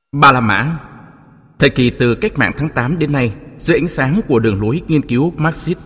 Ba La Mã. Thời kỳ từ cách mạng tháng 8 đến nay, dưới ánh sáng của đường lối nghiên cứu Marxist.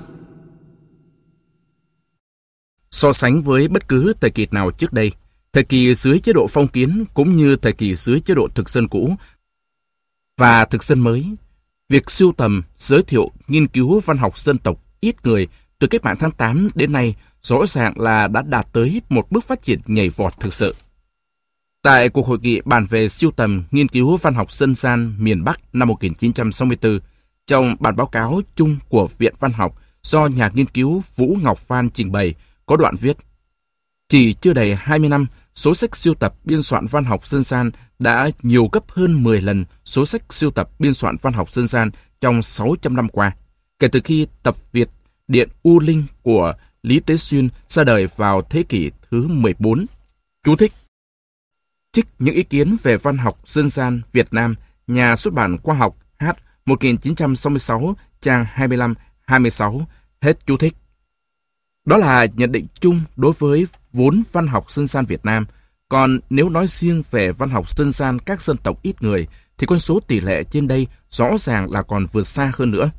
So sánh với bất cứ thời kỳ nào trước đây, thời kỳ dưới chế độ phong kiến cũng như thời kỳ dưới chế độ thực dân cũ và thực dân mới, việc sưu tầm, giới thiệu, nghiên cứu văn học dân tộc ít người từ cách mạng tháng 8 đến nay rõ ràng là đã đạt tới một bước phát triển nhảy vọt thực sự. Tại cuộc hội nghị bàn về sưu tầm, nghiên cứu văn học dân gian miền Bắc năm 1964, trong bản báo cáo chung của Viện Văn học do nhà nghiên cứu Vũ Ngọc Phan trình bày, có đoạn viết: chỉ chưa đầy 20 năm, số sách sưu tập biên soạn văn học dân gian đã nhiều gấp hơn 10 lần số sách sưu tập biên soạn văn học dân gian trong 600 năm qua, kể từ khi tập Việt Điện U Linh của Lý Tế Xuyên ra đời vào thế kỷ thứ 14. Chú thích: trích những ý kiến về văn học dân gian Việt Nam, nhà xuất bản Khoa học H 1966, trang 25-26, hết chú thích. Đó là nhận định chung đối với vốn văn học dân gian Việt Nam. Còn nếu nói riêng về văn học dân gian các dân tộc ít người, thì con số tỷ lệ trên đây rõ ràng là còn vượt xa hơn nữa.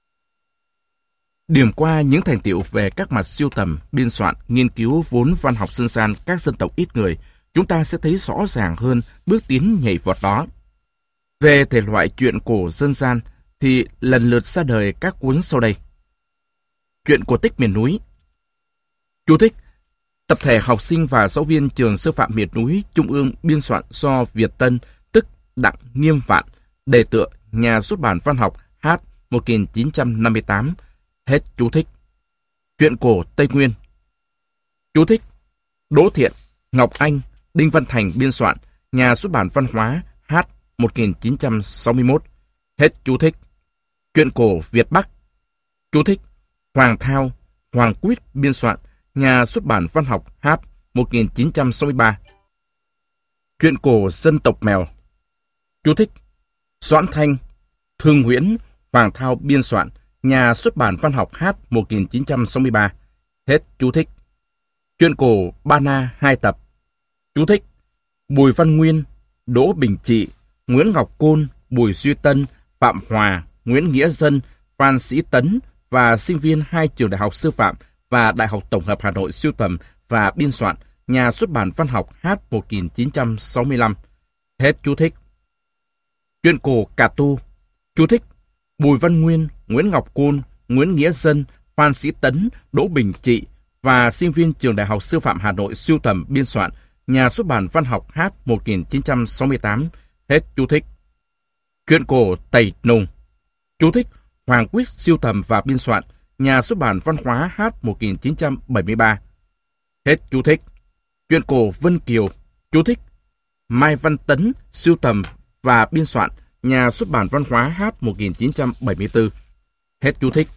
Điểm qua những thành tựu về các mặt sưu tầm, biên soạn, nghiên cứu vốn văn học dân gian các dân tộc ít người, chúng ta sẽ thấy rõ ràng hơn bước tiến nhảy vọt đó. Về thể loại truyện cổ dân gian thì lần lượt ra đời các cuốn sau đây. Truyện cổ tích miền núi. Chú thích: tập thể học sinh và giáo viên trường sư phạm miền núi Trung ương biên soạn do Việt Tân, tức Đặng Nghiêm Vạn, đề tựa nhà xuất bản Văn học H 1958, hết chú thích. Truyện cổ Tây Nguyên. Chú thích: Đỗ Thiện, Ngọc Anh, Đinh Văn Thành biên soạn, nhà xuất bản Văn hóa H 1961, hết chú thích. Truyện cổ Việt Bắc. Chú thích: Hoàng Thao, Hoàng Quýt biên soạn, nhà xuất bản Văn học H 1963. Truyện cổ Dân tộc Mèo. Chú thích: Doãn Thanh, Thương Nguyễn, Hoàng Thao biên soạn, nhà xuất bản Văn học H 1963, hết chú thích. Truyện cổ Ba Na 2 tập. Chú thích: Bùi Văn Nguyên, Đỗ Bình Trị, Nguyễn Ngọc Côn, Bùi Duy Tân, Phạm Hòa, Nguyễn Nghĩa Dân, Phan Sĩ Tấn và sinh viên 2 trường đại học sư phạm và Đại học Tổng hợp Hà Nội sưu tầm và biên soạn, nhà xuất bản Văn học H 1965, hết chú thích. Truyện cổ Cà Tu. Chú thích: Bùi Văn Nguyên, Nguyễn Ngọc Côn, Nguyễn Nghĩa Dân, Phan Sĩ Tấn, Đỗ Bình Trị và sinh viên trường Đại học Sư phạm Hà Nội sưu tầm biên soạn, nhà xuất bản Văn học H 1968, hết chú thích. Truyện cổ Tây Nùng. Chú thích: Hoàng Quýt sưu tầm và biên soạn, nhà xuất bản Văn hóa H 1973, hết chú thích. Truyện cổ Vân Kiều. Chú thích: Mai Văn Tấn sưu tầm và biên soạn, nhà xuất bản Văn hóa H 1974, hết chú thích.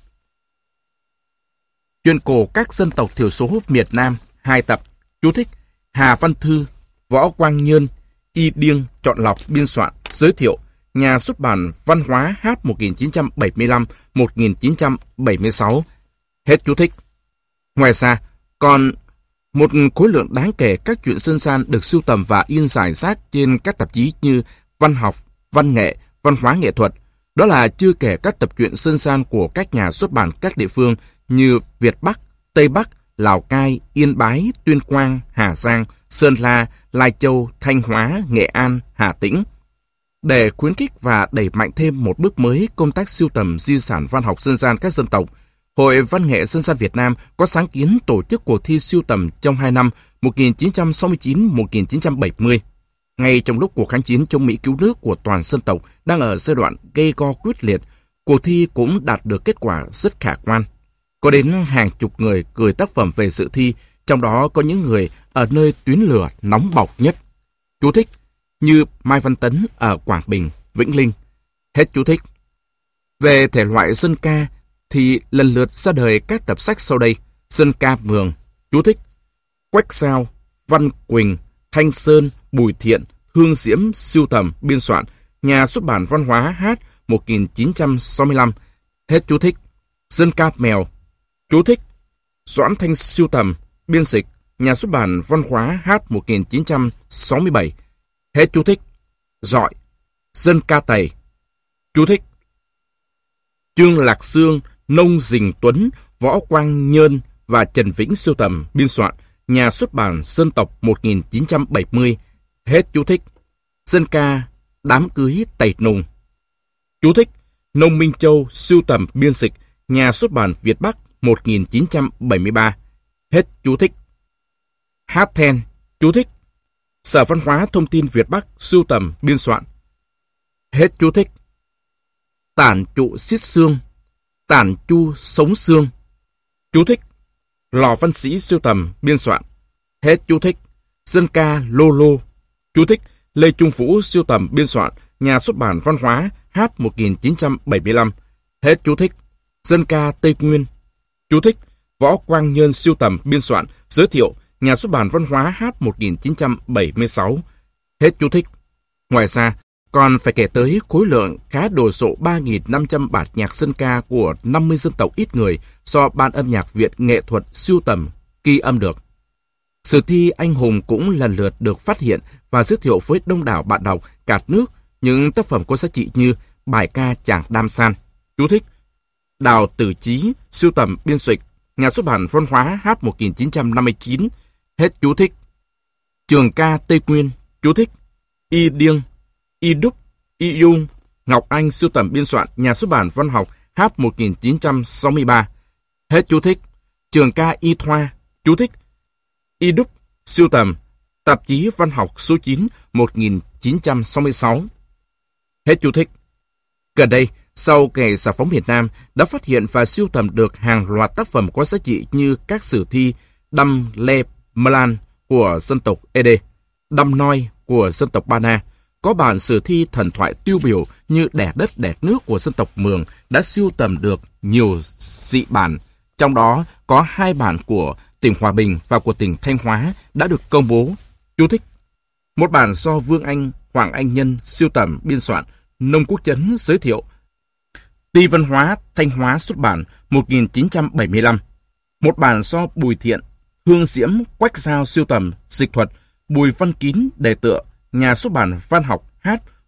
Truyện cổ các dân tộc thiểu số miền Nam 2 tập. Chú thích: Hà Văn Thư, Võ Quang Nhơn, Y Điêng chọn lọc biên soạn, giới thiệu, nhà xuất bản Văn hóa H 1975-1976, hết chú thích. Ngoài ra, còn một khối lượng đáng kể các truyện dân gian được sưu tầm và in rải rác trên các tạp chí như Văn học, Văn nghệ, Văn hóa nghệ thuật. Đó là chưa kể các tập truyện dân gian của các nhà xuất bản các địa phương như Việt Bắc, Tây Bắc, Lào Cai, Yên Bái, Tuyên Quang, Hà Giang, Sơn La, Lai Châu, Thanh Hóa, Nghệ An, Hà Tĩnh. Để khuyến khích và đẩy mạnh thêm một bước mới công tác sưu tầm di sản văn học dân gian các dân tộc, Hội Văn nghệ Dân gian Việt Nam có sáng kiến tổ chức cuộc thi sưu tầm trong 2 năm 1969-1970. Ngay trong lúc cuộc kháng chiến chống Mỹ cứu nước của toàn dân tộc đang ở giai đoạn gay go quyết liệt, cuộc thi cũng đạt được kết quả rất khả quan. Có đến hàng chục người gửi tác phẩm về dự thi, trong đó có những người ở nơi tuyến lửa nóng bỏng nhất. Chú thích: như Mai Văn Tấn ở Quảng Bình, Vĩnh Linh, hết chú thích. Về thể loại dân ca thì lần lượt ra đời các tập sách sau đây. Dân ca Mường. Chú thích: Quách Sao, Văn Quỳnh, Thanh Sơn, Bùi Thiện, Hương Diễm sưu tầm, biên soạn, nhà xuất bản Văn hóa H 1965, hết chú thích. Dân ca Mèo. Chú thích: Doãn Thanh sưu tầm, biên dịch, nhà xuất bản Văn hóa H 1967, hết chú thích. Dọi, Dân ca Tày. Chú thích: Trương Lạc Sương, Nông Dình Tuấn, Võ Quang Nhơn và Trần Vĩnh sưu tầm, biên soạn, Nhà xuất bản Dân tộc 1970. Hết chú thích. Dân ca Đám cưới Tày Nùng. Chú thích: Nông Minh Châu sưu tầm, biên dịch, Nhà xuất bản Việt Bắc 1973. Hết chú thích. Hát then. Chú thích: Sở Văn hóa Thông tin Việt Bắc sưu tầm, biên soạn. Hết chú thích. Tản trụ xiết xương, tản chu sống xương. Chú thích: Lò Văn Sĩ sưu tầm, biên soạn. Hết chú thích. Dân ca Lô Lô. Chú thích: Lê Trung Vũ sưu tầm, biên soạn, Nhà xuất bản Văn hóa H 1975. Hết chú thích. Dân ca Tây Nguyên. Chú thích: Võ Quang Nhơn sưu tầm, biên soạn, giới thiệu, Nhà xuất bản Văn hóa H 1976. Hết chú thích. Ngoài ra, còn phải kể tới khối lượng khá đồ sộ 3.500 bản nhạc dân ca của 50 dân tộc ít người do Ban âm nhạc Viện Nghệ thuật sưu tầm, ghi âm được. Sử thi anh hùng cũng lần lượt được phát hiện và giới thiệu với đông đảo bạn đọc cả nước những tác phẩm có giá trị như bài ca Chàng Đam San. Chú thích: Đào Tử Chí sưu tầm, biên dịch, Nhà xuất bản Văn hóa H 1959. Hết chú thích. Trường ca Tây Nguyên. Chú thích: Y Điêng, Y Đúc, Y Dung, Ngọc Anh sưu tầm, biên soạn, Nhà xuất bản Văn học H 1963. Hết chú thích. Trường ca Y Thoa. Chú thích: Y Đúc sưu tầm, Tạp chí Văn học số 9 1966. Hết chú thích. Gần đây, sau ngày giải phóng miền Nam, đã phát hiện và sưu tầm được hàng loạt tác phẩm có giá trị như các sử thi Đăm Le Mlan của dân tộc Ede, Đăm Noi của dân tộc Ba Na. Có bản sử thi thần thoại tiêu biểu như Đẻ đất đẻ nước của dân tộc Mường đã sưu tầm được nhiều dị bản, trong đó có 2 bản của tỉnh Hòa Bình và của tỉnh Thanh Hóa đã được công bố. Chú thích: Một bản do Vương Anh, Hoàng Anh Nhân sưu tầm, biên soạn, Nông Quốc Chấn giới thiệu, Ty Văn hóa Thanh Hóa xuất bản 1975. Một bản do Bùi Thiện, Hương Diễm, Quách Giao sưu tầm, dịch thuật, Bùi Văn Kín đề tựa, Nhà xuất bản Văn học H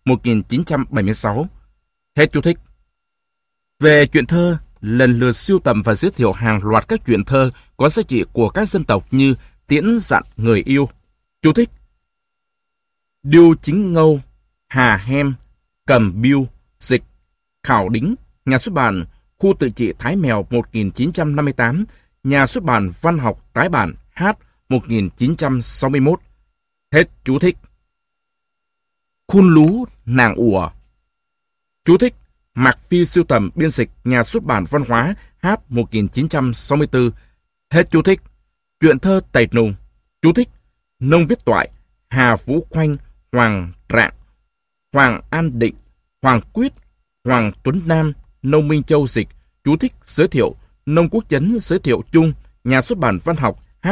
1976. Hết chú thích. Về truyện thơ, lần lượt sưu tầm và giới thiệu hàng loạt các truyện thơ có giá trị của các dân tộc như Tiễn Dặn Người Yêu. Chú thích: Điêu Chính Ngâu, Hà Hem, Cầm Biêu, dịch, Khảo Đính, Nhà xuất bản Khu tự trị Thái Mèo 1958, Nhà xuất bản Văn học tái bản H 1961. Hết chú thích. Khun Lú Nàng Ủa. Chú thích: Mạc Phi sưu tầm, biên dịch, Nhà xuất bản Văn hóa H 1964. Hết chú thích. Truyện thơ Tày Nùng. Chú thích: Nông Viết Toại, Hà Vũ Khoanh, Hoàng Rạng, Hoàng An Định, Hoàng Quyết, Hoàng Tuấn Nam, Nông Minh Châu dịch. Chú thích giới thiệu, Nông Quốc Chấn giới thiệu chung, Nhà xuất bản Văn học H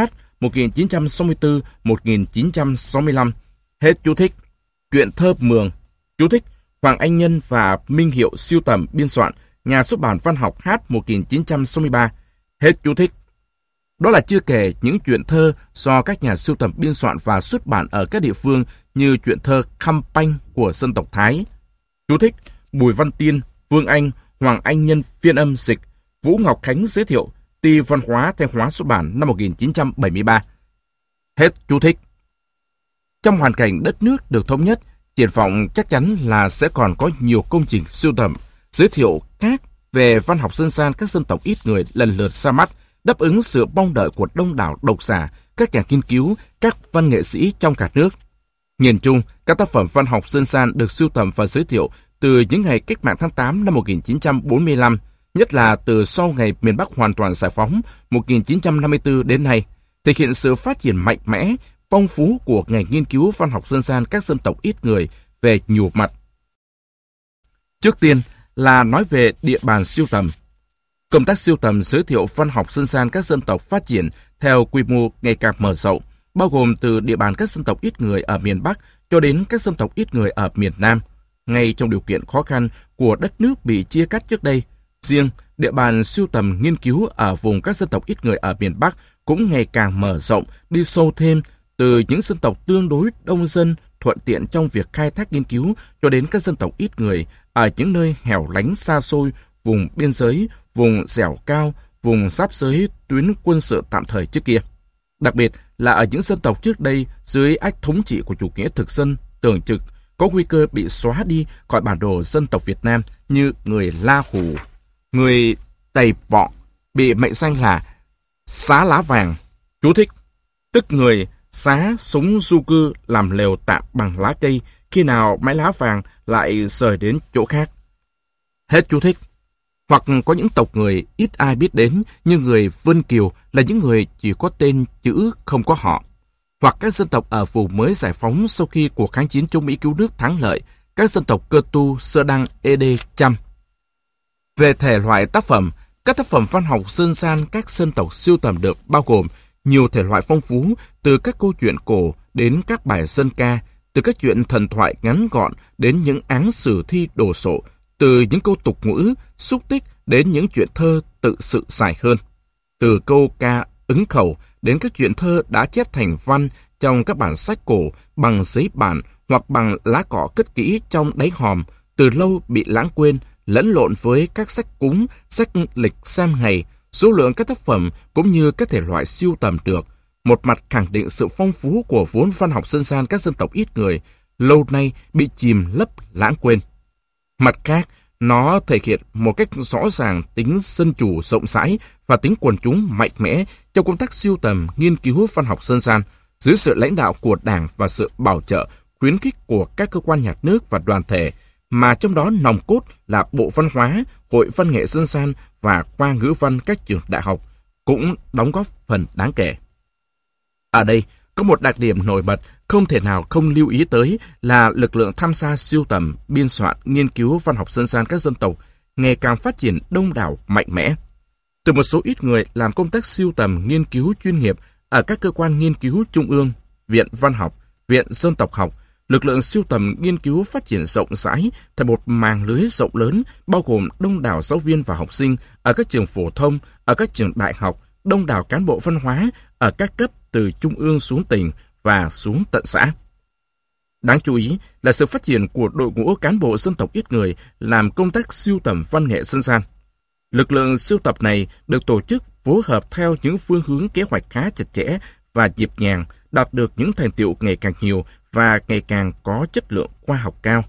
1964-1965. Hết chú thích. Truyện thơ Mường. Chú thích: Hoàng Anh Nhân và Minh Hiệu sưu tầm, biên soạn, Nhà xuất bản Văn học H 1963. Hết chú thích. Đó là chưa kể những truyện thơ do các nhà sưu tầm biên soạn và xuất bản ở các địa phương như truyện thơ Khăm Panh của dân tộc Thái. Chú thích: Bùi Văn Tiên, Vương Anh, Hoàng Anh Nhân phiên âm dịch, Vũ Ngọc Khánh giới thiệu, Ty Văn hóa Thanh Hóa xuất bản năm 1973. Hết chú thích. Trong hoàn cảnh đất nước được thống nhất, triển vọng chắc chắn là sẽ còn có nhiều công trình sưu tầm, giới thiệu khác về văn học dân gian các dân tộc ít người lần lượt ra mắt, đáp ứng sự mong đợi của đông đảo độc giả, các nhà nghiên cứu, các văn nghệ sĩ trong cả nước. Nhìn chung, các tác phẩm văn học dân gian được sưu tầm và giới thiệu từ những ngày Cách mạng tháng 8 năm 1945, nhất là từ sau ngày miền Bắc hoàn toàn giải phóng 1954 đến nay, thể hiện sự phát triển mạnh mẽ, phong phú của ngành nghiên cứu văn học dân gian các dân tộc ít người về nhiều mặt. Trước tiên là nói về địa bàn sưu tầm. Công tác sưu tầm giới thiệu văn học dân gian các dân tộc phát triển theo quy mô ngày càng mở rộng, bao gồm từ địa bàn các dân tộc ít người ở miền Bắc cho đến các dân tộc ít người ở miền Nam. Ngay trong điều kiện khó khăn của đất nước bị chia cắt trước đây, riêng địa bàn sưu tầm nghiên cứu ở vùng các dân tộc ít người ở miền Bắc cũng ngày càng mở rộng, đi sâu thêm từ những dân tộc tương đối đông dân thuận tiện trong việc khai thác nghiên cứu cho đến các dân tộc ít người ở những nơi hẻo lánh xa xôi, vùng biên giới, vùng dẻo cao, vùng giáp giới tuyến quân sự tạm thời trước kia. Đặc biệt là ở những dân tộc trước đây dưới ách thống trị của chủ nghĩa thực dân tưởng chừng có nguy cơ bị xóa đi khỏi bản đồ dân tộc Việt Nam như người La Hủ, người Tây Bọ, bị mệnh danh là xá lá vàng. Chú thích: tức người xá súng du cư làm lều tạm bằng lá cây, khi nào mái lá vàng lại rời đến chỗ khác. Hết chú thích. Hoặc có những tộc người ít ai biết đến như người Vân Kiều là những người chỉ có tên chữ không có họ. Hoặc các dân tộc ở vùng mới giải phóng sau khi cuộc kháng chiến chống Mỹ cứu nước thắng lợi, các dân tộc Cơ Tu, Sơ Đăng, Ede, Chăm. Về thể loại tác phẩm, các tác phẩm văn học dân gian các dân tộc sưu tầm được bao gồm nhiều thể loại phong phú, từ các câu chuyện cổ đến các bài dân ca, từ các chuyện thần thoại ngắn gọn đến những áng sử thi đồ sộ, từ những câu tục ngữ, xúc tích đến những chuyện thơ tự sự dài hơn, từ câu ca ứng khẩu đến các chuyện thơ đã chép thành văn trong các bản sách cổ bằng giấy bản hoặc bằng lá cọ cất kỹ trong đáy hòm, từ lâu bị lãng quên, lẫn lộn với các sách cúng, sách lịch xem ngày. Số lượng các tác phẩm cũng như các thể loại sưu tầm được, một mặt khẳng định sự phong phú của vốn văn học dân gian các dân tộc ít người, lâu nay bị chìm lấp lãng quên. Mặt khác, nó thể hiện một cách rõ ràng tính dân chủ rộng rãi và tính quần chúng mạnh mẽ trong công tác sưu tầm, nghiên cứu văn học dân gian, dưới sự lãnh đạo của Đảng và sự bảo trợ, khuyến khích của các cơ quan nhà nước và đoàn thể, mà trong đó nòng cốt là Bộ Văn hóa, Hội Văn nghệ Dân gian và khoa ngữ văn các trường đại học, cũng đóng góp phần đáng kể. Ở đây, có một đặc điểm nổi bật không thể nào không lưu ý tới là lực lượng tham gia sưu tầm, biên soạn, nghiên cứu văn học dân gian các dân tộc ngày càng phát triển đông đảo mạnh mẽ. Từ một số ít người làm công tác sưu tầm, nghiên cứu chuyên nghiệp ở các cơ quan nghiên cứu trung ương, Viện Văn học, Viện Dân tộc học, lực lượng sưu tầm nghiên cứu phát triển rộng rãi thành một màng lưới rộng lớn bao gồm đông đảo giáo viên và học sinh ở các trường phổ thông, ở các trường đại học, đông đảo cán bộ văn hóa ở các cấp từ trung ương xuống tỉnh và xuống tận xã. Đáng chú ý là sự phát triển của đội ngũ cán bộ dân tộc ít người làm công tác sưu tầm văn nghệ dân gian. Lực lượng sưu tập này được tổ chức phối hợp theo những phương hướng kế hoạch khá chặt chẽ và nhịp nhàng, đạt được những thành tựu ngày càng nhiều và ngày càng có chất lượng khoa học cao.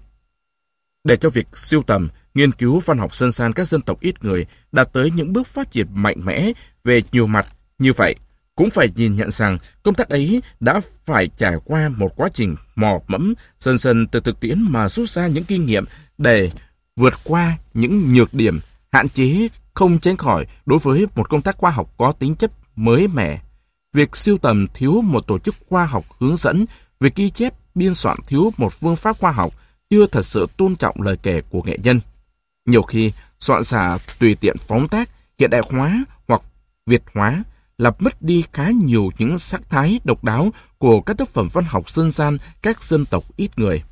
Để cho việc sưu tầm, nghiên cứu văn học dân gian các dân tộc ít người đạt tới những bước phát triển mạnh mẽ về nhiều mặt như vậy, cũng phải nhìn nhận rằng công tác ấy đã phải trải qua một quá trình mò mẫm, dần dần từ thực tiễn mà rút ra những kinh nghiệm để vượt qua những nhược điểm, hạn chế không tránh khỏi đối với một công tác khoa học có tính chất mới mẻ. Việc sưu tầm thiếu một tổ chức khoa học hướng dẫn, việc ghi chép, biên soạn thiếu một phương pháp khoa học, chưa thật sự tôn trọng lời kể của nghệ nhân. Nhiều khi, soạn giả tùy tiện phóng tác, hiện đại hóa hoặc Việt hóa, làm mất đi khá nhiều những sắc thái độc đáo của các tác phẩm văn học dân gian các dân tộc ít người.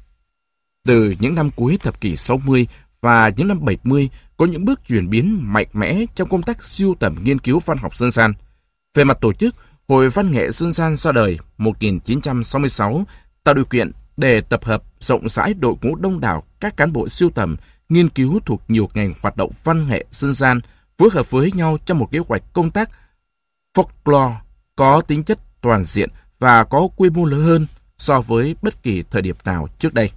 Từ những năm cuối thập kỷ 60 và những năm 70, có những bước chuyển biến mạnh mẽ trong công tác sưu tầm nghiên cứu văn học dân gian. Về mặt tổ chức, Hội Văn nghệ Dân gian ra đời 1966, tạo điều kiện để tập hợp rộng rãi đội ngũ đông đảo các cán bộ sưu tầm, nghiên cứu thuộc nhiều ngành hoạt động văn nghệ dân gian, phối hợp với nhau trong một kế hoạch công tác folklore có tính chất toàn diện và có quy mô lớn hơn so với bất kỳ thời điểm nào trước đây.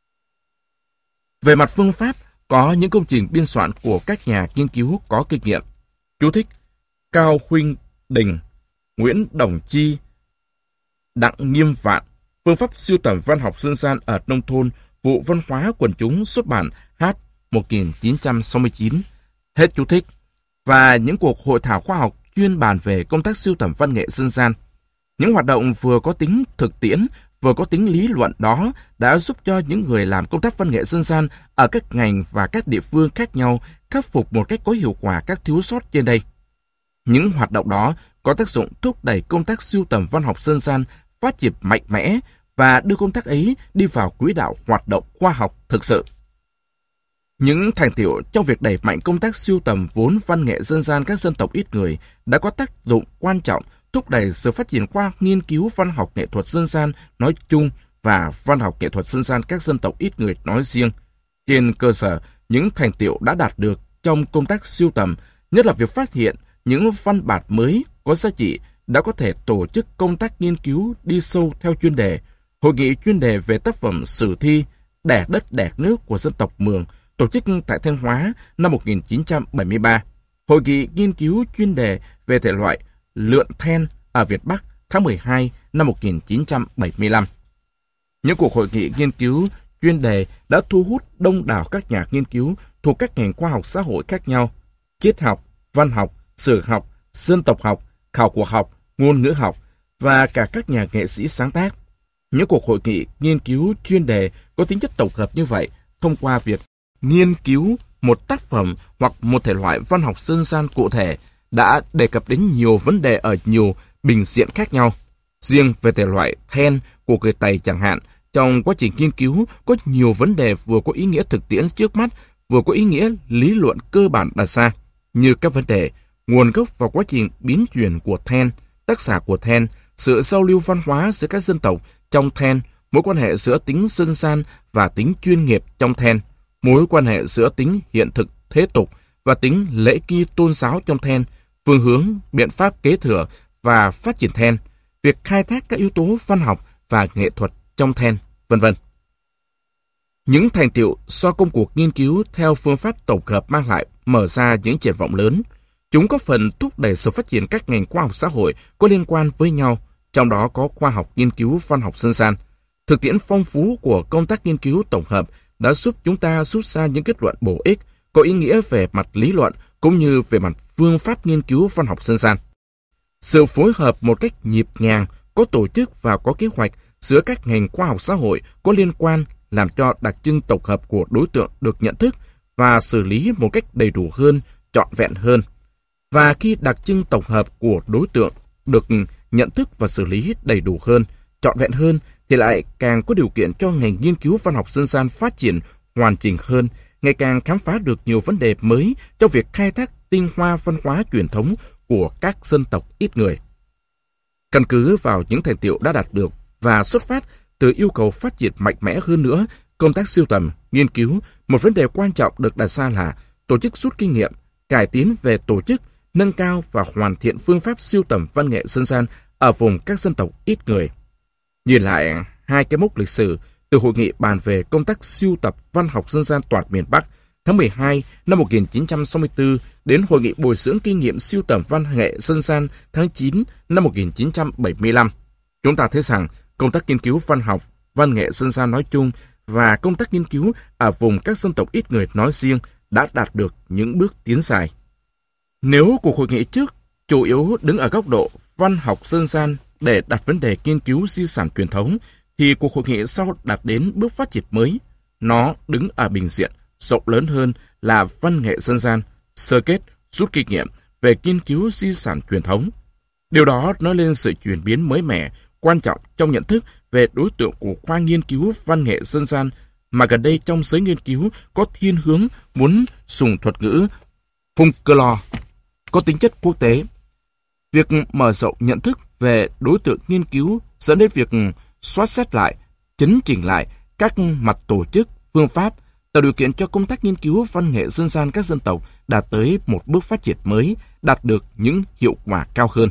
Về mặt phương pháp, có những công trình biên soạn của các nhà nghiên cứu có kinh nghiệm. Chú thích: Cao Huynh Đình, Nguyễn Đồng Chi, Đặng Nghiêm Vạn, Phương pháp sưu tầm văn học dân gian ở nông thôn, Vụ Văn hóa Quần chúng xuất bản H. 1969. Hết chú thích. Và những cuộc hội thảo khoa học chuyên bàn về công tác sưu tầm văn nghệ dân gian. Những hoạt động vừa có tính thực tiễn, vừa có tính lý luận đó đã giúp cho những người làm công tác văn nghệ dân gian ở các ngành và các địa phương khác nhau khắc phục một cách có hiệu quả các thiếu sót trên đây. Những hoạt động đó có tác dụng thúc đẩy công tác sưu tầm văn học dân gian phát triển mạnh mẽ và đưa công tác ấy đi vào quỹ đạo hoạt động khoa học thực sự. Những thành tựu trong việc đẩy mạnh công tác sưu tầm vốn văn nghệ dân gian các dân tộc ít người đã có tác dụng quan trọng thúc đẩy sự phát triển khoa học nghiên cứu văn học nghệ thuật dân gian nói chung và văn học nghệ thuật dân gian các dân tộc ít người nói riêng. Trên cơ sở những thành tựu đã đạt được trong công tác sưu tầm, nhất là việc phát hiện những văn bản mới có giá trị, đã có thể tổ chức công tác nghiên cứu đi sâu theo chuyên đề. Hội nghị chuyên đề về tác phẩm sử thi Đẻ đất đẻ nước của dân tộc Mường tổ chức tại Thanh Hóa năm 1973. Hội nghị nghiên cứu chuyên đề về thể loại lượn then ở Việt Bắc tháng 12 năm 1975. Những cuộc hội nghị nghiên cứu chuyên đề đã thu hút đông đảo các nhà nghiên cứu thuộc các ngành khoa học xã hội khác nhau: triết học, văn học, sử học, dân tộc học, khảo cổ học, ngôn ngữ học và cả các nhà nghệ sĩ sáng tác. Những cuộc hội nghị nghiên cứu chuyên đề có tính chất tổng hợp như vậy, thông qua việc nghiên cứu một tác phẩm hoặc một thể loại văn học dân gian cụ thể, đã đề cập đến nhiều vấn đề ở nhiều bình diện khác nhau. Riêng về thể loại then của người Tày chẳng hạn, trong quá trình nghiên cứu có nhiều vấn đề vừa có ý nghĩa thực tiễn trước mắt, vừa có ý nghĩa lý luận cơ bản đặt ra, như các vấn đề nguồn gốc và quá trình biến chuyển của then, tác giả của then, sự giao lưu văn hóa giữa các dân tộc trong then, mối quan hệ giữa tính dân gian và tính chuyên nghiệp trong then, mối quan hệ giữa tính hiện thực thế tục và tính lễ nghi tôn giáo trong then, phương hướng, biện pháp kế thừa và phát triển then, việc khai thác các yếu tố văn học và nghệ thuật trong then, v.v. Những thành tựu do công cuộc nghiên cứu theo phương pháp tổng hợp mang lại mở ra những triển vọng lớn. Chúng có phần thúc đẩy sự phát triển các ngành khoa học xã hội có liên quan với nhau, trong đó có khoa học nghiên cứu văn học dân gian. Thực tiễn phong phú của công tác nghiên cứu tổng hợp đã giúp chúng ta rút ra những kết luận bổ ích, có ý nghĩa về mặt lý luận cũng như về mặt phương pháp nghiên cứu văn học dân gian. Sự phối hợp một cách nhịp nhàng, có tổ chức và có kế hoạch giữa các ngành khoa học xã hội có liên quan làm cho đặc trưng tổng hợp của đối tượng được nhận thức và xử lý một cách đầy đủ hơn, trọn vẹn hơn. Và khi đặc trưng tổng hợp của đối tượng được nhận thức và xử lý đầy đủ hơn, trọn vẹn hơn, thì lại càng có điều kiện cho ngành nghiên cứu văn học dân gian phát triển hoàn chỉnh hơn, ngày càng khám phá được nhiều vấn đề mới trong việc khai thác tinh hoa văn hóa truyền thống của các dân tộc ít người. Căn cứ vào những thành tựu đã đạt được và xuất phát từ yêu cầu phát triển mạnh mẽ hơn nữa công tác sưu tầm, nghiên cứu, một vấn đề quan trọng được đặt ra là tổ chức rút kinh nghiệm, cải tiến về tổ chức, nâng cao và hoàn thiện phương pháp sưu tầm văn nghệ dân gian ở vùng các dân tộc ít người. Nhìn lại hai cái mốc lịch sử từ hội nghị bàn về công tác sưu tập văn học dân gian toàn miền Bắc tháng 12 năm 1964 đến hội nghị bồi dưỡng kinh nghiệm sưu tầm văn nghệ dân gian tháng 9 năm 1975, chúng ta thấy rằng công tác nghiên cứu văn học, văn nghệ dân gian nói chung và công tác nghiên cứu ở vùng các dân tộc ít người nói riêng đã đạt được những bước tiến dài. Nếu cuộc hội nghị trước chủ yếu đứng ở góc độ văn học dân gian để đặt vấn đề nghiên cứu di sản truyền thống, thì cuộc hội nghị sau đạt đến bước phát triển mới. Nó đứng ở bình diện rộng lớn hơn là văn nghệ dân gian, sơ kết, rút kinh nghiệm về nghiên cứu di sản truyền thống. Điều đó nói lên sự chuyển biến mới mẻ, quan trọng trong nhận thức về đối tượng của khoa nghiên cứu văn nghệ dân gian, mà gần đây trong giới nghiên cứu có thiên hướng muốn dùng thuật ngữ folklore có tính chất quốc tế. Việc mở rộng nhận thức về đối tượng nghiên cứu dẫn đến việc soát xét lại, chấn chỉnh lại các mặt tổ chức, phương pháp, tạo điều kiện cho công tác nghiên cứu văn nghệ dân gian các dân tộc đạt tới một bước phát triển mới, đạt được những hiệu quả cao hơn.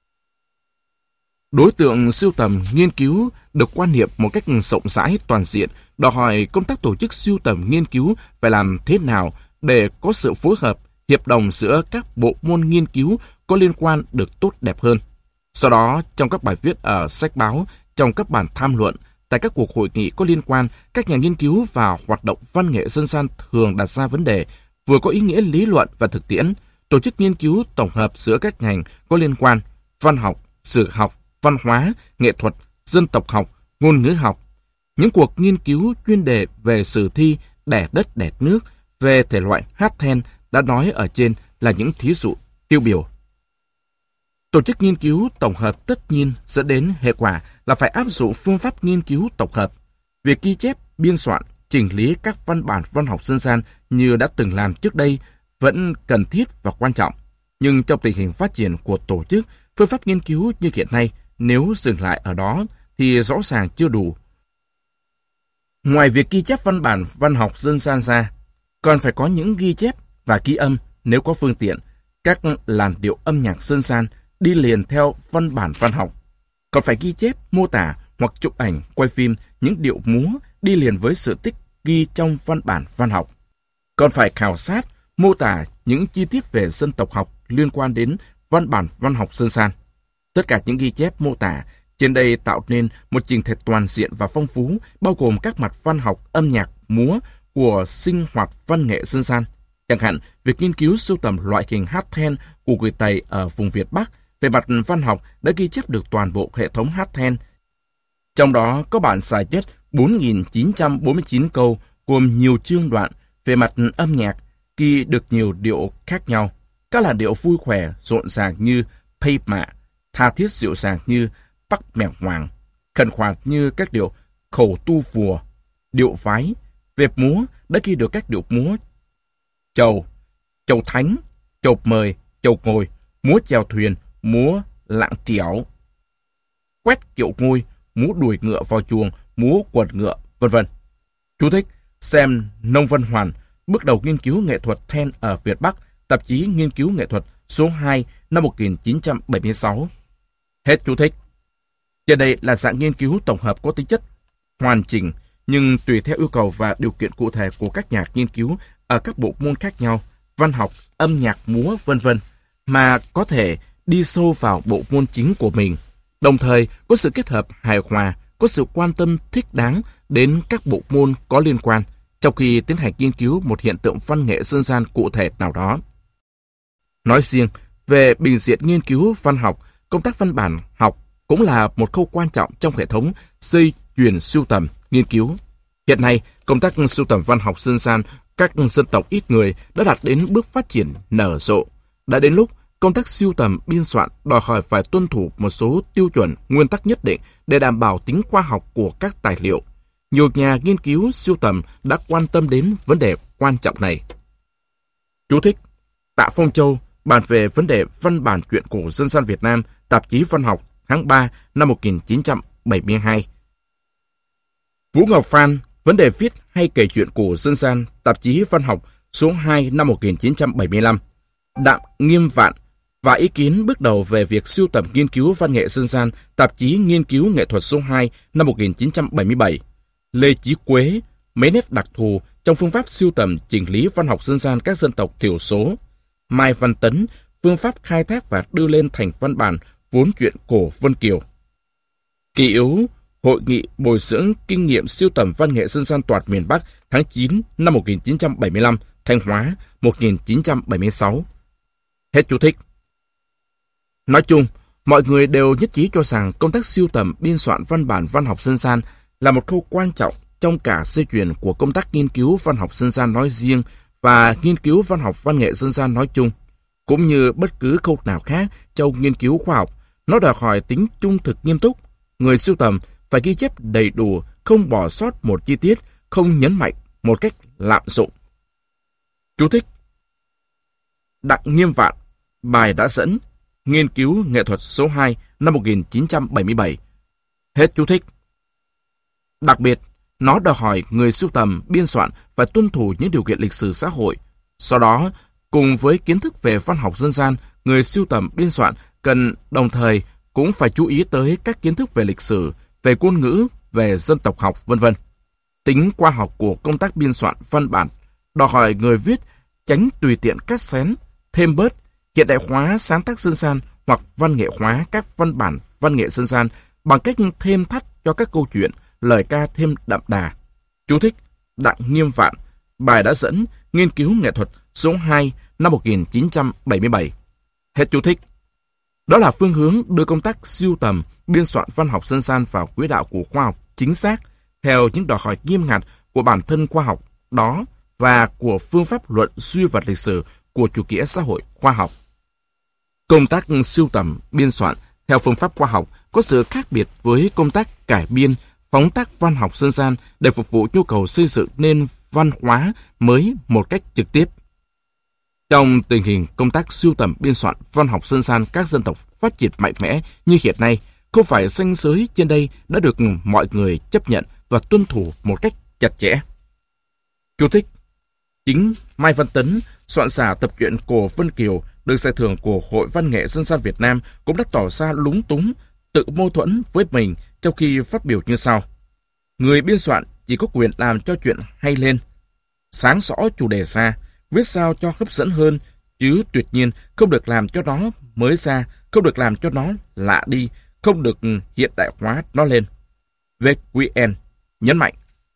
Đối tượng sưu tầm nghiên cứu được quan niệm một cách rộng rãi toàn diện, đòi hỏi công tác tổ chức sưu tầm nghiên cứu phải làm thế nào để có sự phối hợp, hiệp đồng giữa các bộ môn nghiên cứu có liên quan được tốt đẹp hơn. Do đó, trong các bài viết ở sách báo, trong các bản tham luận, tại các cuộc hội nghị có liên quan, các nhà nghiên cứu và hoạt động văn nghệ dân gian thường đặt ra vấn đề vừa có ý nghĩa lý luận và thực tiễn, tổ chức nghiên cứu tổng hợp giữa các ngành có liên quan: văn học, sử học, văn hóa, nghệ thuật, dân tộc học, ngôn ngữ học. Những cuộc nghiên cứu chuyên đề về sử thi, đẻ đất đẻ nước, về thể loại hát then đã nói ở trên là những thí dụ tiêu biểu. Tổ chức nghiên cứu tổng hợp tất nhiên dẫn đến hệ quả là phải áp dụng phương pháp nghiên cứu tổng hợp. Việc ghi chép, biên soạn, chỉnh lý các văn bản văn học dân gian như đã từng làm trước đây vẫn cần thiết và quan trọng. Nhưng trong tình hình phát triển của tổ chức, phương pháp nghiên cứu như hiện nay, nếu dừng lại ở đó thì rõ ràng chưa đủ. Ngoài việc ghi chép văn bản văn học dân gian ra, còn phải có những ghi chép và ghi âm nếu có phương tiện, các làn điệu âm nhạc dân gian đi liền theo văn bản văn học. Còn phải ghi chép, mô tả hoặc chụp ảnh, quay phim những điệu múa đi liền với sự tích ghi trong văn bản văn học. Còn phải khảo sát, mô tả những chi tiết về dân tộc học liên quan đến văn bản văn học dân gian. Tất cả những ghi chép mô tả trên đây tạo nên một trình thể toàn diện và phong phú, bao gồm các mặt văn học, âm nhạc, múa của sinh hoạt văn nghệ dân gian. Chẳng hạn, việc nghiên cứu sưu tầm loại hình hát then của người Tây ở vùng Việt Bắc về mặt văn học đã ghi chép được toàn bộ hệ thống hát then. Trong đó có bản dài nhất 4.949 câu gồm nhiều chương đoạn. Về mặt âm nhạc, ghi được nhiều điệu khác nhau. Các làn điệu vui khỏe, rộn ràng như Pây Mạ, tha thiết dịu dàng như Bắc Mèo Hoàng, khẩn khoản như các điệu Khẩu Tu Vùa, điệu vái. Về múa đã ghi được các điệu múa chầu, chầu thánh, chầu mời, chầu ngồi, múa chèo thuyền, múa lạng tẻo, quét kiệu ngôi, múa đuổi ngựa vào chuồng, múa quần ngựa, v.v. Chú thích: xem Nông Văn Hoàn, bước đầu nghiên cứu nghệ thuật then ở Việt Bắc, tạp chí Nghiên cứu nghệ thuật số 2 năm 1976. Hết chú thích. Trên đây là dạng nghiên cứu tổng hợp có tính chất hoàn chỉnh, nhưng tùy theo yêu cầu và điều kiện cụ thể của các nhà nghiên cứu ở các bộ môn khác nhau, văn học, âm nhạc, múa, v.v. mà có thể đi sâu vào bộ môn chính của mình. Đồng thời, có sự kết hợp hài hòa, có sự quan tâm thích đáng đến các bộ môn có liên quan, trong khi tiến hành nghiên cứu một hiện tượng văn nghệ dân gian cụ thể nào đó. Nói riêng, về bình diện nghiên cứu văn học, công tác văn bản học cũng là một khâu quan trọng trong hệ thống dây chuyền sưu tầm, nghiên cứu. Hiện nay, công tác sưu tầm văn học dân gian các dân tộc ít người đã đạt đến bước phát triển nở rộ. Đã đến lúc công tác sưu tầm, biên soạn đòi hỏi phải tuân thủ một số tiêu chuẩn, nguyên tắc nhất định để đảm bảo tính khoa học của các tài liệu. Nhiều nhà nghiên cứu sưu tầm đã quan tâm đến vấn đề quan trọng này. Chú thích: Tạ Phong Châu bàn về vấn đề văn bản truyện cổ dân gian Việt Nam, tạp chí Văn học tháng 3 năm 1972. Vũ Ngọc Phan, vấn đề viết hay kể chuyện cổ dân gian, tạp chí Văn học số 2 năm 1975. Đặng Nghiêm Vạn và ý kiến bước đầu về việc sưu tầm nghiên cứu văn nghệ dân gian, tạp chí Nghiên cứu nghệ thuật số 2 năm 1977. Lê Chí Quế, mấy nét đặc thù trong phương pháp sưu tầm chỉnh lý văn học dân gian các dân tộc thiểu số. Mai Văn Tấn, phương pháp khai thác và đưa lên thành văn bản vốn truyện cổ Vân Kiều. Kỳ yếu, Hội nghị bồi dưỡng kinh nghiệm sưu tầm văn nghệ dân gian toàn miền Bắc tháng 9 năm 1975, Thanh Hóa 1976. Hết chú thích. Nói chung, mọi người đều nhất trí cho rằng công tác sưu tầm, biên soạn văn bản văn học dân gian là một khâu quan trọng trong cả dây chuyền của công tác nghiên cứu văn học dân gian nói riêng và nghiên cứu văn học văn nghệ dân gian nói chung. Cũng như bất cứ khâu nào khác trong nghiên cứu khoa học, nó đòi hỏi tính trung thực nghiêm túc. Người sưu tầm phải ghi chép đầy đủ, không bỏ sót một chi tiết, không nhấn mạnh một cách lạm dụng. Chú thích: Đặng Nghiêm Vạn, bài đã dẫn, Nghiên cứu nghệ thuật số 2 năm 1977. Hết chú thích. Đặc biệt, nó đòi hỏi người sưu tầm, biên soạn phải tuân thủ những điều kiện lịch sử xã hội. Sau đó, cùng với kiến thức về văn học dân gian, người sưu tầm, biên soạn cần đồng thời cũng phải chú ý tới các kiến thức về lịch sử, về ngôn ngữ, về dân tộc học, v.v. Tính khoa học của công tác biên soạn văn bản đòi hỏi người viết tránh tùy tiện cắt xén, thêm bớt, hiện đại hóa sáng tác dân gian hoặc văn nghệ hóa các văn bản văn nghệ dân gian bằng cách thêm thắt cho các câu chuyện, lời ca thêm đậm đà. Chú thích: Đặng Nghiêm Vạn, bài đã dẫn, Nghiên cứu nghệ thuật số 2 năm 1977. Hết chú thích. Đó là phương hướng đưa công tác sưu tầm, biên soạn văn học dân gian vào quỹ đạo của khoa học chính xác, theo những đòi hỏi nghiêm ngặt của bản thân khoa học đó và của phương pháp luận duy vật lịch sử của chủ nghĩa xã hội khoa học. Công tác sưu tầm, biên soạn theo phương pháp khoa học có sự khác biệt với công tác cải biên, phóng tác văn học dân gian để phục vụ nhu cầu xây dựng nên văn hóa mới một cách trực tiếp. Trong tình hình công tác sưu tầm, biên soạn văn học dân gian các dân tộc phát triển mạnh mẽ như hiện nay, không phải ranh giới trên đây đã được mọi người chấp nhận và tuân thủ một cách chặt chẽ. Chú thích: chính Mai Văn Tấn, soạn giả tập truyện Cổ Vân Kiều, được giải thưởng của Hội Văn nghệ Dân gian Việt Nam, cũng đã tỏ ra lúng túng, tự mâu thuẫn với mình trong khi phát biểu như sau: người biên soạn chỉ có quyền làm cho chuyện hay lên, sáng rõ chủ đề ra, viết sao cho hấp dẫn hơn, chứ tuyệt nhiên không được làm cho nó mới ra, không được làm cho nó lạ đi, không được hiện đại hóa nó lên. VQN nhấn mạnh.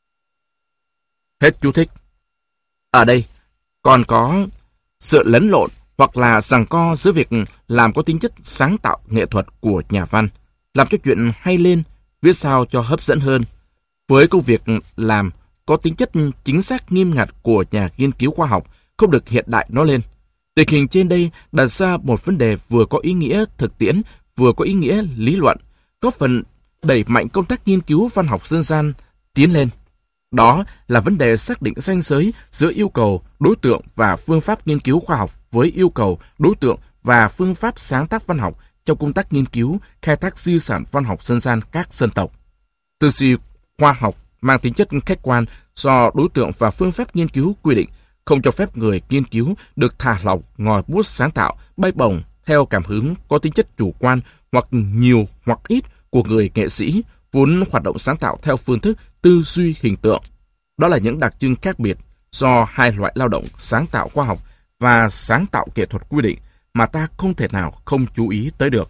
Hết chú thích. Ở đây còn có sự lẫn lộn hoặc là giằng co giữa việc làm có tính chất sáng tạo nghệ thuật của nhà văn, làm cho chuyện hay lên, viết sao cho hấp dẫn hơn, với công việc làm có tính chất chính xác nghiêm ngặt của nhà nghiên cứu khoa học, không được hiện đại nó lên. Tình hình trên đây đặt ra một vấn đề vừa có ý nghĩa thực tiễn, vừa có ý nghĩa lý luận, góp phần đẩy mạnh công tác nghiên cứu văn học dân gian tiến lên. Đó là vấn đề xác định ranh giới giữa yêu cầu, đối tượng và phương pháp nghiên cứu khoa học với yêu cầu, đối tượng và phương pháp sáng tác văn học trong công tác nghiên cứu, khai thác di sản văn học dân gian các dân tộc. Tư duy khoa học mang tính chất khách quan do đối tượng và phương pháp nghiên cứu quy định, không cho phép người nghiên cứu được thả lỏng, ngòi bút sáng tạo, bay bổng theo cảm hứng có tính chất chủ quan hoặc nhiều hoặc ít của người nghệ sĩ vốn hoạt động sáng tạo theo phương thức tư duy hình tượng. Đó là những đặc trưng khác biệt do hai loại lao động sáng tạo khoa học và sáng tạo nghệ thuật quy định mà ta không thể nào không chú ý tới được.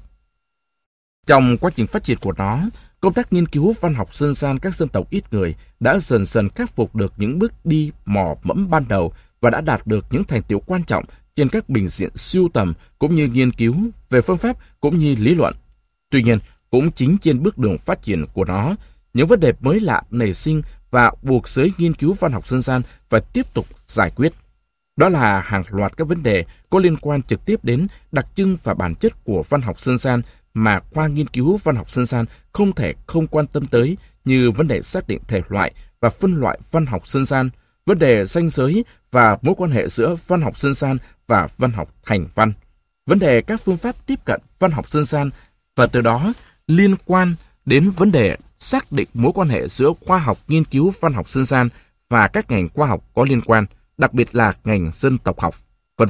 Trong quá trình phát triển của nó, công tác nghiên cứu văn học dân gian các dân tộc ít người đã dần dần khắc phục được những bước đi mò mẫm ban đầu và đã đạt được những thành tựu quan trọng trên các bình diện sưu tầm cũng như nghiên cứu về phương pháp cũng như lý luận. Tuy nhiên, cũng chính trên bước đường phát triển của nó, những vấn đề mới lạ nảy sinh và buộc giới nghiên cứu văn học dân gian phải tiếp tục giải quyết. Đó là hàng loạt các vấn đề có liên quan trực tiếp đến đặc trưng và bản chất của văn học dân gian mà khoa nghiên cứu văn học dân gian không thể không quan tâm tới, như vấn đề xác định thể loại và phân loại văn học dân gian, vấn đề ranh giới và mối quan hệ giữa văn học dân gian và văn học thành văn, vấn đề các phương pháp tiếp cận văn học dân gian và từ đó liên quan đến vấn đề xác định mối quan hệ giữa khoa học nghiên cứu văn học dân gian và các ngành khoa học có liên quan, đặc biệt là ngành dân tộc học, v.v.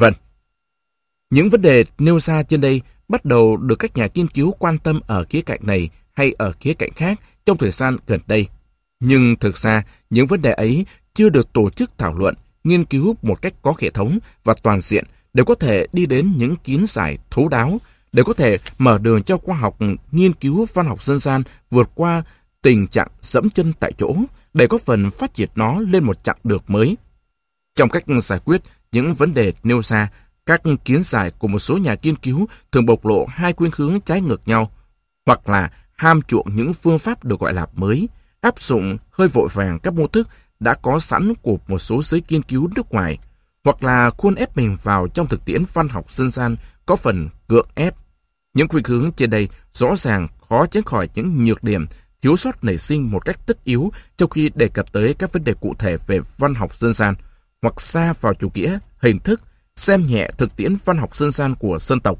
Những vấn đề nêu ra trên đây bắt đầu được các nhà nghiên cứu quan tâm ở khía cạnh này hay ở khía cạnh khác trong thời gian gần đây. Nhưng thực ra, những vấn đề ấy chưa được tổ chức thảo luận, nghiên cứu một cách có hệ thống và toàn diện để có thể đi đến những kiến giải thấu đáo, để có thể mở đường cho khoa học nghiên cứu văn học dân gian vượt qua tình trạng dẫm chân tại chỗ, để có phần phát triển nó lên một chặng đường mới. Trong cách giải quyết những vấn đề nêu ra, các kiến giải của một số nhà nghiên cứu thường bộc lộ hai khuynh hướng trái ngược nhau, hoặc là ham chuộng những phương pháp được gọi là mới, áp dụng hơi vội vàng các mô thức đã có sẵn của một số giới nghiên cứu nước ngoài, hoặc là khuôn ép mình vào trong thực tiễn văn học dân gian có phần gượng ép. Những khuynh hướng trên đây rõ ràng khó tránh khỏi những nhược điểm, thiếu sót nảy sinh một cách tất yếu trong khi đề cập tới các vấn đề cụ thể về văn học dân gian, hoặc xa vào chủ nghĩa hình thức, xem nhẹ thực tiễn văn học dân gian của dân tộc,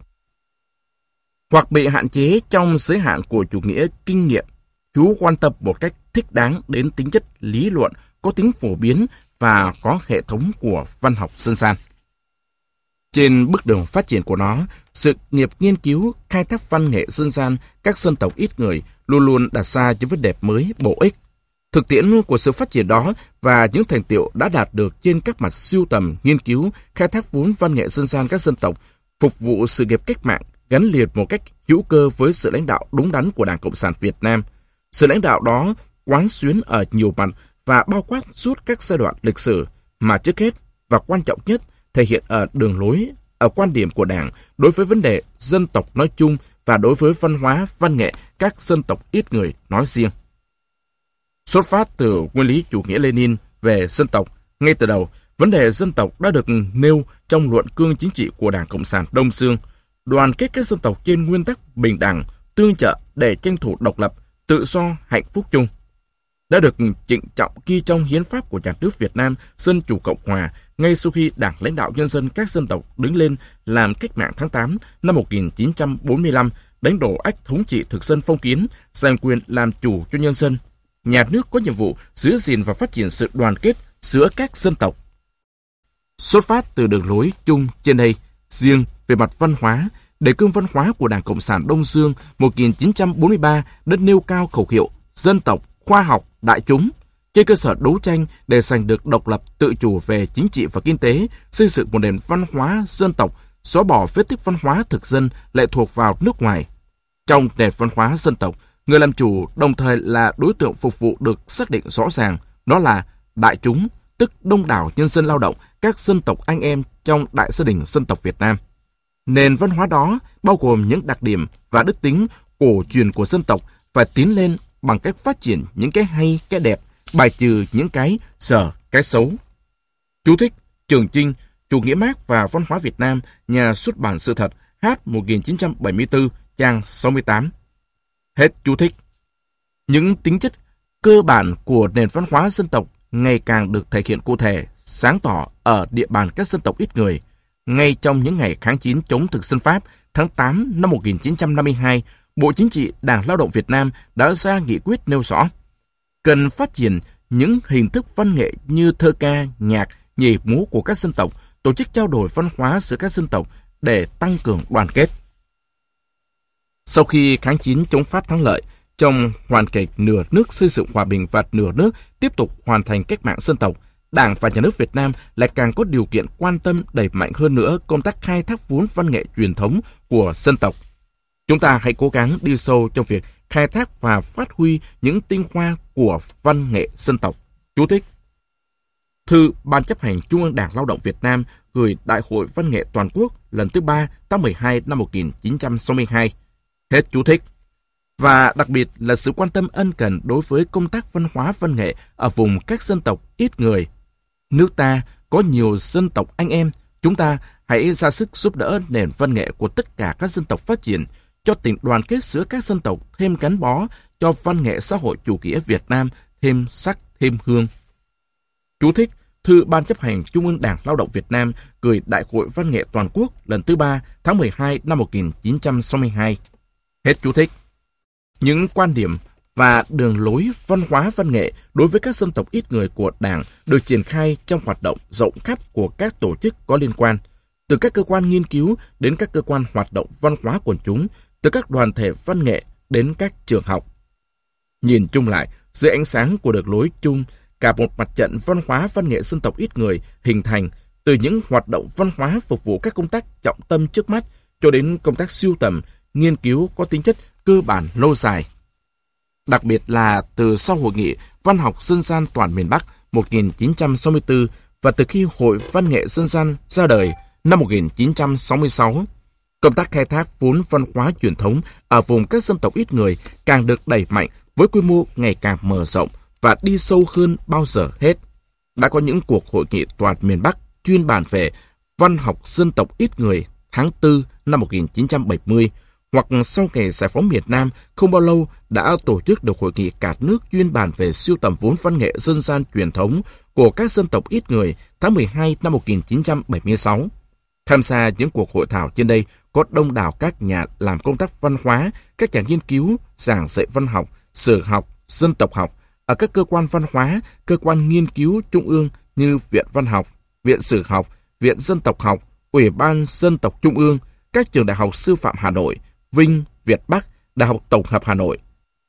hoặc bị hạn chế trong giới hạn của chủ nghĩa kinh nghiệm, chú quan tâm một cách thích đáng đến tính chất lý luận có tính phổ biến và có hệ thống của văn học dân gian. Trên bước đường phát triển của nó, sự nghiệp nghiên cứu, khai thác văn nghệ dân gian các dân tộc ít người luôn luôn đặt ra những vấn đề mới bổ ích. Thực tiễn của sự phát triển đó và những thành tựu đã đạt được trên các mặt sưu tầm, nghiên cứu, khai thác vốn văn nghệ dân gian các dân tộc, phục vụ sự nghiệp cách mạng gắn liền một cách hữu cơ với sự lãnh đạo đúng đắn của Đảng Cộng sản Việt Nam. Sự lãnh đạo đó quán xuyến ở nhiều mặt và bao quát suốt các giai đoạn lịch sử, mà trước hết và quan trọng nhất thể hiện ở đường lối, ở quan điểm của Đảng đối với vấn đề dân tộc nói chung và đối với văn hóa, văn nghệ các dân tộc ít người nói riêng. Xuất phát từ nguyên lý chủ nghĩa Lenin về dân tộc, ngay từ đầu, vấn đề dân tộc đã được nêu trong luận cương chính trị của Đảng Cộng sản Đông Dương, đoàn kết các dân tộc trên nguyên tắc bình đẳng, tương trợ để tranh thủ độc lập, tự do, hạnh phúc chung. Đã được trịnh trọng ghi trong hiến pháp của nhà nước Việt Nam Dân Chủ Cộng Hòa ngay sau khi Đảng lãnh đạo nhân dân các dân tộc đứng lên làm cách mạng tháng 8 năm 1945, đánh đổ ách thống trị thực dân phong kiến, giành quyền làm chủ cho nhân dân. nhà nước có nhiệm vụ giữ gìn và phát triển sự đoàn kết giữa các dân tộc. Xuất phát từ đường lối chung trên đây, riêng về mặt văn hóa, đề cương văn hóa của Đảng Cộng sản Đông Dương 1943 đã nêu cao khẩu hiệu dân tộc, khoa học, đại chúng, trên cơ sở đấu tranh để giành được độc lập tự chủ về chính trị và kinh tế, xây dựng một nền văn hóa dân tộc, xóa bỏ vết tích văn hóa thực dân lệ thuộc vào nước ngoài. Trong nền văn hóa dân tộc, người làm chủ đồng thời là đối tượng phục vụ được xác định rõ ràng, đó là đại chúng, tức đông đảo nhân dân lao động, các dân tộc anh em trong đại gia đình dân tộc Việt Nam. Nền văn hóa đó bao gồm những đặc điểm và đức tính cổ truyền của dân tộc phải tiến lên bằng cách phát triển những cái hay, cái đẹp, bài trừ những cái dở, cái xấu. Chú thích: Trường Chinh, Chủ nghĩa Mác và Văn hóa Việt Nam, Nhà xuất bản Sự thật, H 1974, trang 68. Hết chú thích. Những tính chất cơ bản của nền văn hóa dân tộc ngày càng được thể hiện cụ thể, sáng tỏ ở địa bàn các dân tộc ít người. Ngay trong những ngày kháng chiến chống thực dân Pháp, tháng 8 năm 1952, Bộ Chính trị Đảng Lao động Việt Nam đã ra nghị quyết nêu rõ cần phát triển những hình thức văn nghệ như thơ ca, nhạc, nhảy múa của các dân tộc, tổ chức trao đổi văn hóa giữa các dân tộc để tăng cường đoàn kết. Sau khi kháng chiến chống Pháp thắng lợi, trong hoàn cảnh nửa nước xây dựng hòa bình và nửa nước tiếp tục hoàn thành cách mạng dân tộc, Đảng và Nhà nước Việt Nam lại càng có điều kiện quan tâm đẩy mạnh hơn nữa công tác khai thác vốn văn nghệ truyền thống của dân tộc. Chúng ta hãy cố gắng đi sâu trong việc khai thác và phát huy những tinh hoa của văn nghệ dân tộc. Chú thích: Thư Ban chấp hành Trung ương Đảng Lao động Việt Nam gửi Đại hội Văn nghệ Toàn quốc lần thứ 3 tháng 12 năm 1962. Hết chú thích. Và đặc biệt là sự quan tâm ân cần đối với công tác văn hóa văn nghệ ở vùng các dân tộc ít người. Nước ta có nhiều dân tộc anh em, chúng ta hãy ra sức giúp đỡ nền văn nghệ của tất cả các dân tộc phát triển, cho tình đoàn kết giữa các dân tộc thêm gắn bó, cho văn nghệ xã hội chủ nghĩa Việt Nam thêm sắc thêm hương. Chú thích: Thư Ban chấp hành Trung ương Đảng Lao động Việt Nam gửi Đại hội Văn nghệ Toàn quốc lần thứ 3 tháng 12 năm 1962. Hết chú thích. Những quan điểm và đường lối văn hóa văn nghệ đối với các dân tộc ít người của Đảng được triển khai trong hoạt động rộng khắp của các tổ chức có liên quan, từ các cơ quan nghiên cứu đến các cơ quan hoạt động văn hóa quần chúng, từ các đoàn thể văn nghệ đến các trường học. Nhìn chung lại, dưới ánh sáng của đường lối chung, cả một mặt trận văn hóa văn nghệ dân tộc ít người hình thành từ những hoạt động văn hóa phục vụ các công tác trọng tâm trước mắt cho đến công tác sưu tầm, nghiên cứu có tính chất cơ bản lâu dài. Đặc biệt là từ sau Hội nghị Văn học Dân gian toàn miền Bắc 1964 và từ khi Hội Văn nghệ Dân gian ra đời năm 1966, công tác khai thác vốn văn hóa truyền thống ở vùng các dân tộc ít người càng được đẩy mạnh với quy mô ngày càng mở rộng và đi sâu hơn bao giờ hết. Đã có những cuộc hội nghị toàn miền Bắc chuyên bàn về văn học dân tộc ít người tháng 4 năm 1970, hoặc sau ngày giải phóng miền Nam không bao lâu đã tổ chức được hội nghị cả nước chuyên bàn về sưu tầm vốn văn nghệ dân gian truyền thống của các dân tộc ít người tháng 12 năm 1976. Tham gia những cuộc hội thảo trên đây có đông đảo các nhà làm công tác văn hóa, các nhà nghiên cứu, giảng dạy văn học, sử học, dân tộc học ở các cơ quan văn hóa, cơ quan nghiên cứu trung ương như Viện Văn học, Viện Sử học, Viện Dân tộc học, Ủy ban Dân tộc Trung ương, các trường đại học sư phạm Hà Nội, Vinh, Việt Bắc, Đại học Tổng hợp Hà Nội.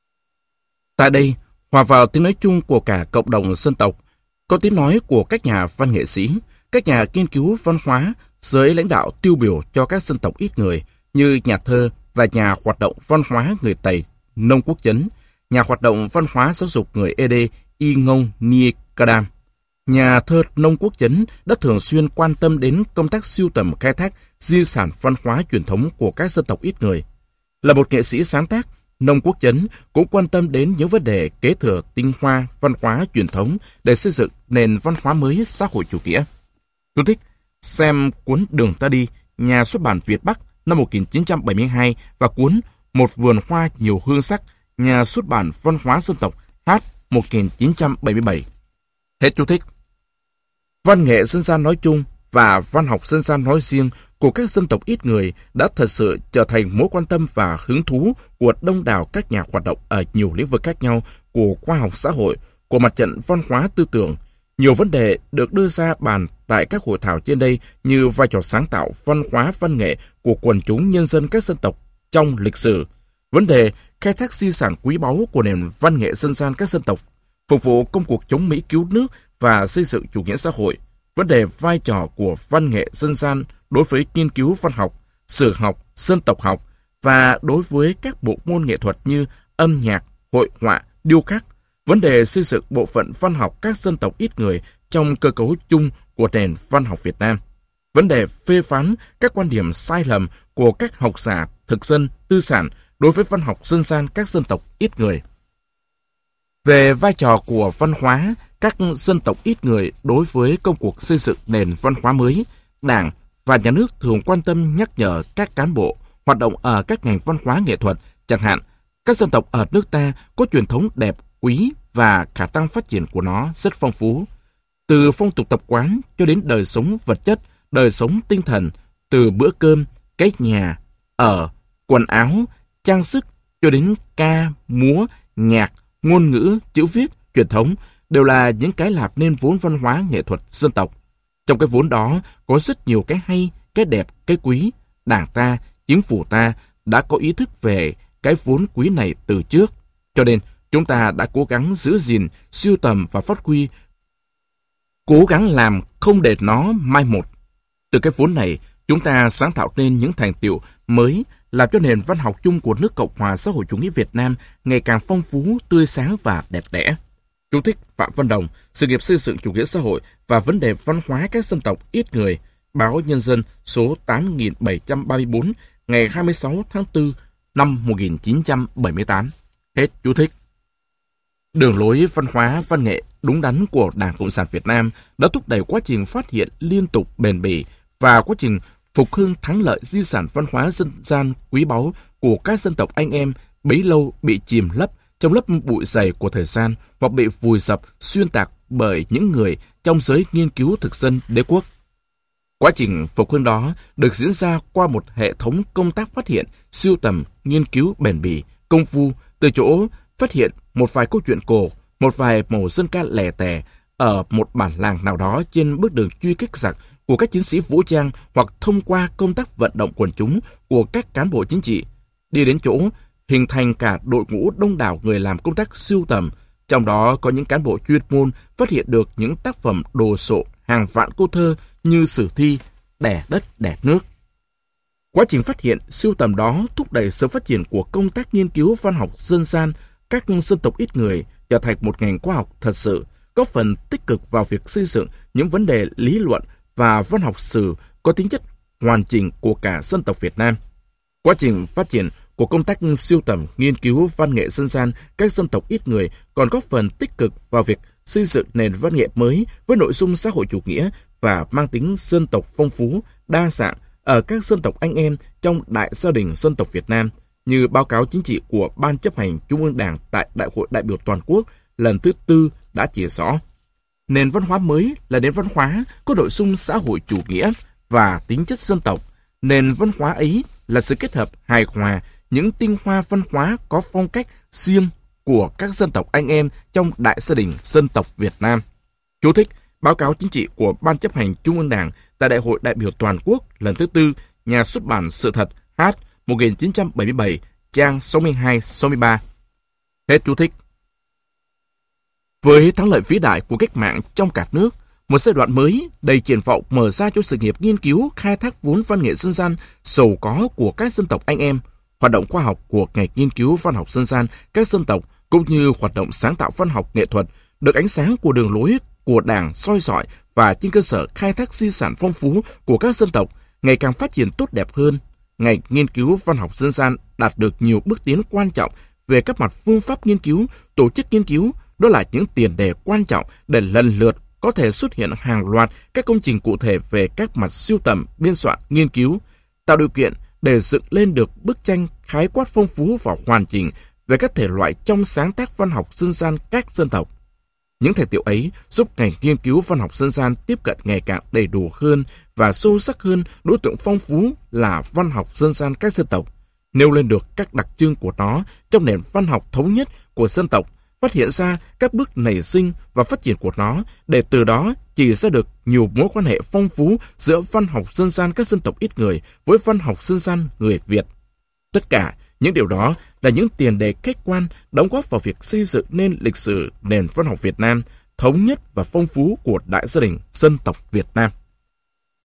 Tại đây, hòa vào tiếng nói chung của cả cộng đồng dân tộc, có tiếng nói của các nhà văn nghệ sĩ, các nhà nghiên cứu văn hóa, giới lãnh đạo tiêu biểu cho các dân tộc ít người như nhà thơ và nhà hoạt động văn hóa người Tây Nông Quốc Chấn, nhà hoạt động văn hóa giáo dục người Ede Y Ngông Nie Kadam. Nhà thơ Nông Quốc Chấn đã thường xuyên quan tâm đến công tác sưu tầm khai thác di sản văn hóa truyền thống của các dân tộc ít người. Là một nghệ sĩ sáng tác, Nông Quốc Chấn cũng quan tâm đến những vấn đề kế thừa tinh hoa văn hóa truyền thống để xây dựng nền văn hóa mới xã hội chủ nghĩa. Chú thích: xem cuốn Đường ta đi, nhà xuất bản Việt Bắc năm 1972 và cuốn Một vườn hoa nhiều hương sắc, nhà xuất bản Văn hóa dân tộc H 1977. Hết chú thích. Văn nghệ dân gian nói chung và văn học dân gian nói riêng của các dân tộc ít người đã thật sự trở thành mối quan tâm và hứng thú của đông đảo các nhà hoạt động ở nhiều lĩnh vực khác nhau của của khoa học xã hội, của mặt trận văn hóa tư tưởng. Nhiều vấn đề được đưa ra bàn tại các hội thảo trên đây như vai trò sáng tạo văn hóa văn nghệ của quần chúng nhân dân các dân tộc trong lịch sử, vấn đề khai thác di sản quý báu của nền văn nghệ dân gian các dân tộc, phục vụ công cuộc chống Mỹ cứu nước và xây dựng chủ nghĩa xã hội, vấn đề vai trò của văn nghệ dân gian đối với nghiên cứu văn học, sử học, dân tộc học và đối với các bộ môn nghệ thuật như âm nhạc, hội họa, điêu khắc, vấn đề xây dựng bộ phận văn học các dân tộc ít người trong cơ cấu chung của nền văn học Việt Nam, vấn đề phê phán các quan điểm sai lầm của các học giả thực dân tư sản đối với văn học dân gian các dân tộc ít người. Về vai trò của văn hóa các dân tộc ít người đối với công cuộc xây dựng nền văn hóa mới, Đảng và Nhà nước thường quan tâm nhắc nhở các cán bộ hoạt động ở các ngành văn hóa nghệ thuật, chẳng hạn, các dân tộc ở nước ta có truyền thống đẹp, quý và khả năng phát triển của nó rất phong phú. Từ phong tục tập quán cho đến đời sống vật chất, đời sống tinh thần, từ bữa cơm, cái nhà, ở, quần áo, trang sức cho đến ca, múa, nhạc, ngôn ngữ, chữ viết, truyền thống đều là những cái làm nên vốn văn hóa nghệ thuật dân tộc. Trong cái vốn đó có rất nhiều cái hay, cái đẹp, cái quý. Đảng ta, chính phủ ta đã có ý thức về cái vốn quý này từ trước. Cho nên chúng ta đã cố gắng giữ gìn, sưu tầm và phát huy, cố gắng làm không để nó mai một. Từ cái vốn này, chúng ta sáng tạo nên những thành tựu mới làm cho nền văn học chung của nước Cộng hòa xã hội chủ nghĩa Việt Nam ngày càng phong phú, tươi sáng và đẹp đẽ. Chú thích Phạm Văn Đồng, Sự nghiệp xây dựng chủ nghĩa xã hội và vấn đề văn hóa các dân tộc ít người, Báo Nhân dân số 8734 ngày 26 tháng 4 năm 1978. Hết chú thích. Đường lối văn hóa văn nghệ đúng đắn của Đảng Cộng sản Việt Nam đã thúc đẩy quá trình phát hiện liên tục bền bỉ và quá trình phục hưng thắng lợi di sản văn hóa dân gian quý báu của các dân tộc anh em bấy lâu bị chìm lấp trong lớp bụi dày của thời gian hoặc bị vùi dập xuyên tạc bởi những người trong giới nghiên cứu thực dân đế quốc. Quá trình phục hưng đó được diễn ra qua một hệ thống công tác phát hiện, sưu tầm, nghiên cứu bền bỉ, công phu, từ chỗ phát hiện một vài câu chuyện cổ, một vài mẩu dân ca lẻ tẻ ở một bản làng nào đó trên bước đường truy kích giặc của các chiến sĩ vũ trang hoặc thông qua công tác vận động quần chúng của các cán bộ chính trị, đi đến chỗ hình thành cả đội ngũ đông đảo người làm công tác sưu tầm, trong đó có những cán bộ chuyên môn phát hiện được những tác phẩm đồ sộ hàng vạn câu thơ như sử thi, đẻ đất đẻ nước. Quá trình phát hiện sưu tầm đó thúc đẩy sự phát triển của công tác nghiên cứu văn học dân gian các dân tộc ít người trở thành một ngành khoa học thật sự, góp phần tích cực vào việc xây dựng những vấn đề lý luận và văn học sử có tính chất hoàn chỉnh của cả dân tộc Việt Nam. Quá trình phát triển của công tác sưu tầm, nghiên cứu văn nghệ dân gian các dân tộc ít người còn góp phần tích cực vào việc xây dựng nền văn nghệ mới với nội dung xã hội chủ nghĩa và mang tính dân tộc phong phú, đa dạng ở các dân tộc anh em trong đại gia đình dân tộc Việt Nam, như báo cáo chính trị của Ban chấp hành Trung ương Đảng tại Đại hội đại biểu toàn quốc lần thứ 4 đã chỉ rõ. Nền văn hóa mới là nền văn hóa có nội dung xã hội chủ nghĩa và tính chất dân tộc. Nền văn hóa ấy là sự kết hợp hài hòa những tinh hoa văn hóa có phong cách riêng của các dân tộc anh em trong đại gia đình dân tộc Việt Nam. Chú thích báo cáo chính trị của Ban chấp hành Trung ương Đảng tại Đại hội đại biểu toàn quốc lần thứ 4, Nhà xuất bản Sự thật H 1977, trang 62-63. Hết chú thích. Với thắng lợi vĩ đại của cách mạng trong cả nước, một giai đoạn mới đầy triển vọng mở ra cho sự nghiệp nghiên cứu khai thác vốn văn nghệ dân gian giàu có của các dân tộc anh em, hoạt động khoa học của ngành nghiên cứu văn học dân gian các dân tộc cũng như hoạt động sáng tạo văn học nghệ thuật được ánh sáng của đường lối của Đảng soi rọi và trên cơ sở khai thác di sản phong phú của các dân tộc ngày càng phát triển tốt đẹp hơn. Ngành nghiên cứu văn học dân gian đạt được nhiều bước tiến quan trọng về các mặt phương pháp nghiên cứu, tổ chức nghiên cứu, đó là những tiền đề quan trọng để lần lượt có thể xuất hiện hàng loạt các công trình cụ thể về các mặt sưu tầm, biên soạn, nghiên cứu, tạo điều kiện để dựng lên được bức tranh khái quát phong phú và hoàn chỉnh về các thể loại trong sáng tác văn học dân gian các dân tộc. Những thành tựu ấy giúp ngành nghiên cứu văn học dân gian tiếp cận ngày càng đầy đủ hơn và sâu sắc hơn đối tượng phong phú là văn học dân gian các dân tộc, nêu lên được các đặc trưng của nó trong nền văn học thống nhất của dân tộc phát hiện ra các bước nảy sinh và phát triển của nó, để từ đó chỉ ra được nhiều mối quan hệ phong phú giữa văn học dân gian các dân tộc ít người với văn học dân gian người Việt. Tất cả những điều đó là những tiền đề khách quan đóng góp vào việc xây dựng nên lịch sử nền văn học Việt Nam thống nhất và phong phú của đại gia đình dân tộc Việt Nam.